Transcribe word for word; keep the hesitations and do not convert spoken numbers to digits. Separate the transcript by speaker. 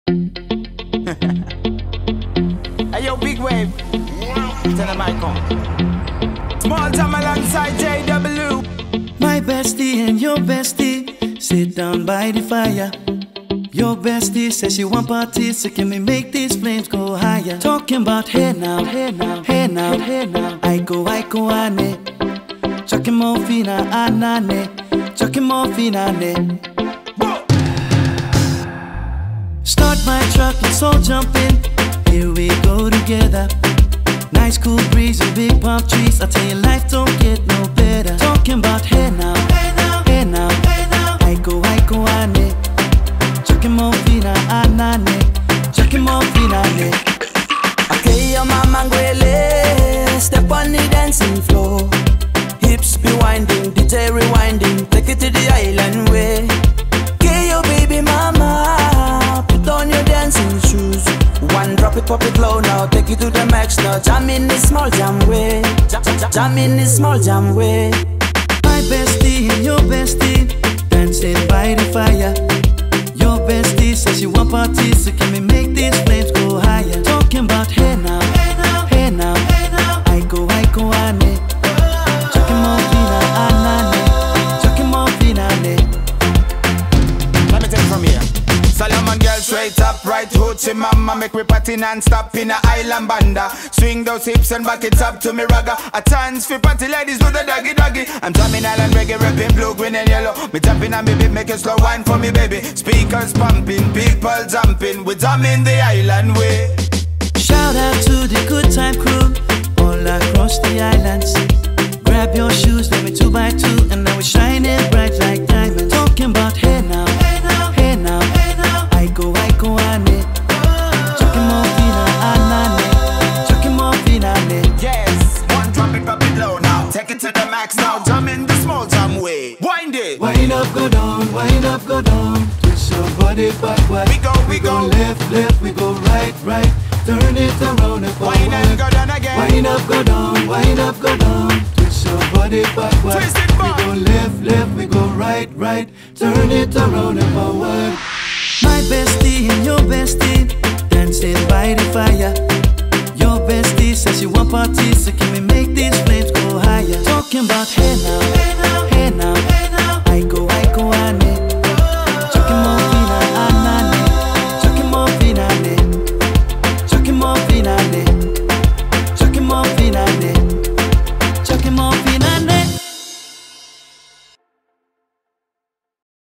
Speaker 1: Hey yo, big wave. Tell them I come. Small time alongside J W.
Speaker 2: My bestie and your bestie sit down by the fire. Your bestie says she want parties, so can we make these flames go higher? Talking about hey now, hey now, hey now, hey now. I go, I go, ane. Chucking more fina, anane. Chucking more fina, ne. Start my truck, let's all jump in. Here we go together. Nice cool breeze and big palm trees. I tell you, life don't get no better. Talking about hey now, hey now, hey now, hey now. I go, I go, ane. Chucking more fina, anane. Chucking more fina, ne.
Speaker 3: Okay, your mama ngwele. Step on the dancing floor. Hips be winding, D J rewinding. Take it to the island way. Okay, your baby mama. Put on your dancing shoes. One drop it, pop it low now. Take it to the max now. Jam in this small jam way. Jam, jam, jam in this small jam way.
Speaker 2: My bestie and your bestie dancing by the fire. Your bestie says she want parties, so can we make these flames go higher? Talking about hey now, hey now, hey now, hey now. I go, I go, ane. Chucking more fina, anane. Chucking more fina, ne.
Speaker 1: Let me take it from here. Solomon girl straight up, right hoochie mama. Make me party non-stop in a island banda. Swing those hips and back it up to me ragga. A chance for party ladies do the doggy doggy. I'm drumming island reggae, rapping blue, green and yellow. Me tapping on me beat, make a slow wine for me baby. Speakers pumping, people jumping. We drumming the island way.
Speaker 2: Shout out to the good time crew all across the islands. Grab your shoes, let me two by two, and now we're shining bright like diamonds. Talking about hey now, hey now, hey now, hey now. I go, I go, ane. Chucking more fina, anane. Chucking more fina, ne.
Speaker 1: Yes, one drop it, drop it low now. Take it to the max now. Jump in the small jam way. Wind it.
Speaker 2: Wind up, go down, wind up, go down. Twist your body backward.
Speaker 1: We go, we go.
Speaker 2: Left, left, we go right, right. Turn it around and forward.
Speaker 1: Wind and go down again.
Speaker 2: Wind up, go down, wind up, go down. Twist your body backward.
Speaker 1: Twist it back.
Speaker 2: We go left, left, we go right, right. Turn it around and forward. My bestie and your bestie dancing by the fire. Your bestie says she want parties, so can we make these flames go higher? Talking about hey now, hey now.